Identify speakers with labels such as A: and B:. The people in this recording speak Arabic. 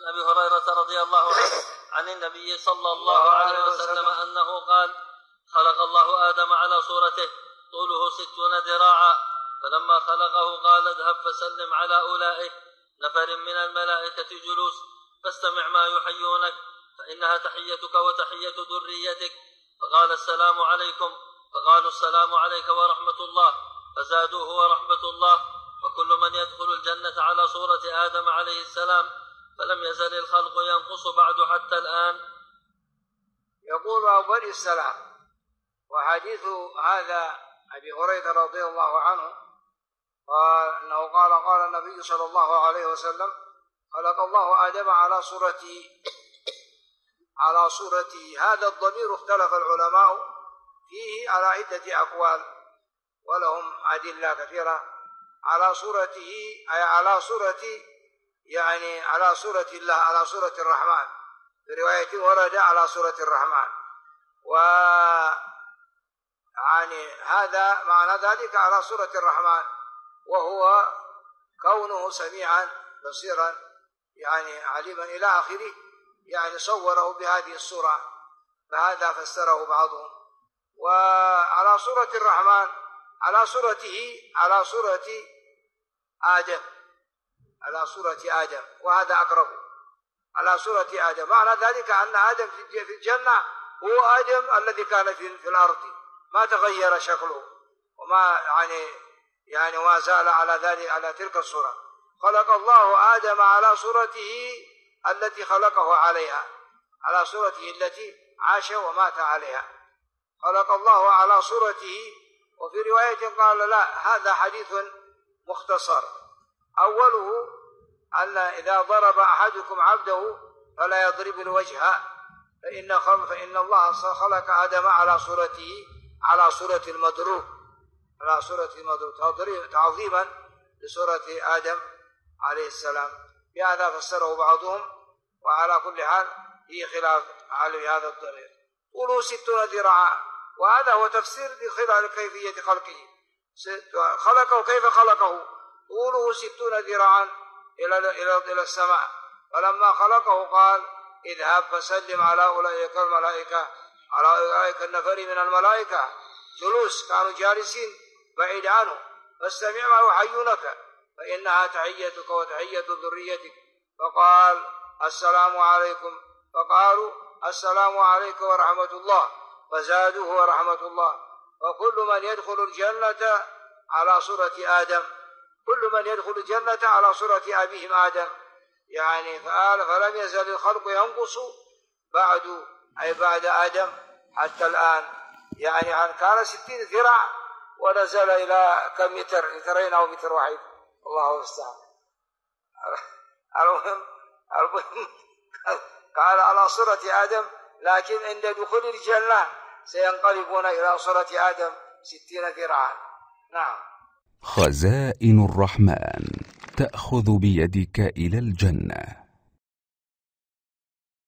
A: أبي هريرة رضي الله عنه عن النبي صلى الله عليه وسلم أنه قال: خلق الله آدم على صورته طوله 60 ذراعا، فلما خلقه قال: اذهب فسلم على أولئك نفر من الملائكة جلوس، فاستمع ما يحيونك، فإنها تحيتك وتحية ذريتك. فقال: السلام عليكم. فقالوا: السلام عليك ورحمة الله. فزادوه: ورحمة الله. وكل من يدخل الجنة على صورة آدم عليه السلام، فلم يزل الخلق ينقص بعد حتى الآن.
B: يقول أبو السلام. وحديث هذا أبي هريرة رضي الله عنه قال أنه قال النبي صلى الله عليه وسلم: خلق الله آدم على صورته. هذا الضمير اختلف العلماء فيه على عدة أقوال، ولهم أدلة كثيرة. على صورته أي على صورة، يعني على صورة الله، على صورة الرحمن. في رواية ورد على صورة الرحمن، يعني هذا معنى ذلك على صورة الرحمن، وهو كونه سميعا بصيرا يعني عليما إلى آخره، يعني صوره بهذه الصورة، فهذا فسره بعضهم. وعلى صورة الرحمن على صورته على صورة آدم، على صورة آدم، وهذا أقرب. على صورة آدم معنى ذلك أن آدم في الجنة هو آدم الذي كان في الأرض، ما تغير شكله وما يعني ما زال على ذلك، على تلك الصورة. خلق الله آدم على صورته التي خلقه عليها، على صورته التي عاش ومات عليها. خلق الله على صورته. وفي رواية قال: لا، هذا حديث مختصر. أوله أن إذا ضرب أحدكم عبده فلا يضرب الوجه، فإن الله خلق آدم على صورته، على صورة المضروب، على صورة المضروب تعظيما لصورة آدم عليه السلام. بهذا فسره بعضهم، وعلى كل حال هي خلاف على هذا الضمير. طوله 60 ذراعا، وهذا هو تفسير لخلال كيفية خلقه. خلقه كيف خلقه؟ طوله 60 ذراعا إلى السماء. فلما خلقه قال: اذهب فسلم على أولئك الملائكة، على أولئك النفر من الملائكة جلوس، كانوا جالسين بعيد عنه، فاستمع ما يحيونك، فإنها تحيتك وتحية ذريتك. فقال: السلام عليكم. فقالوا: السلام عليك ورحمة الله. فزادوه: ورحمة الله. وكل من يدخل الجنة على صورة آدم، كل من يدخل الجنة على صورة أبيهم آدم، يعني فلم يزل الخلق ينقص بعد، أي بعد آدم حتى الآن. يعني كان 60 ذراع ونزل إلى كم متر، مترين أو متر واحد، الله المستعان. المهم قال على صورة آدم، لكن عند دخول الجنة سينقلبون إلى صورة آدم 60 ذراعا. نعم.
C: خزائن الرحمن تأخذ بيدك إلى الجنة.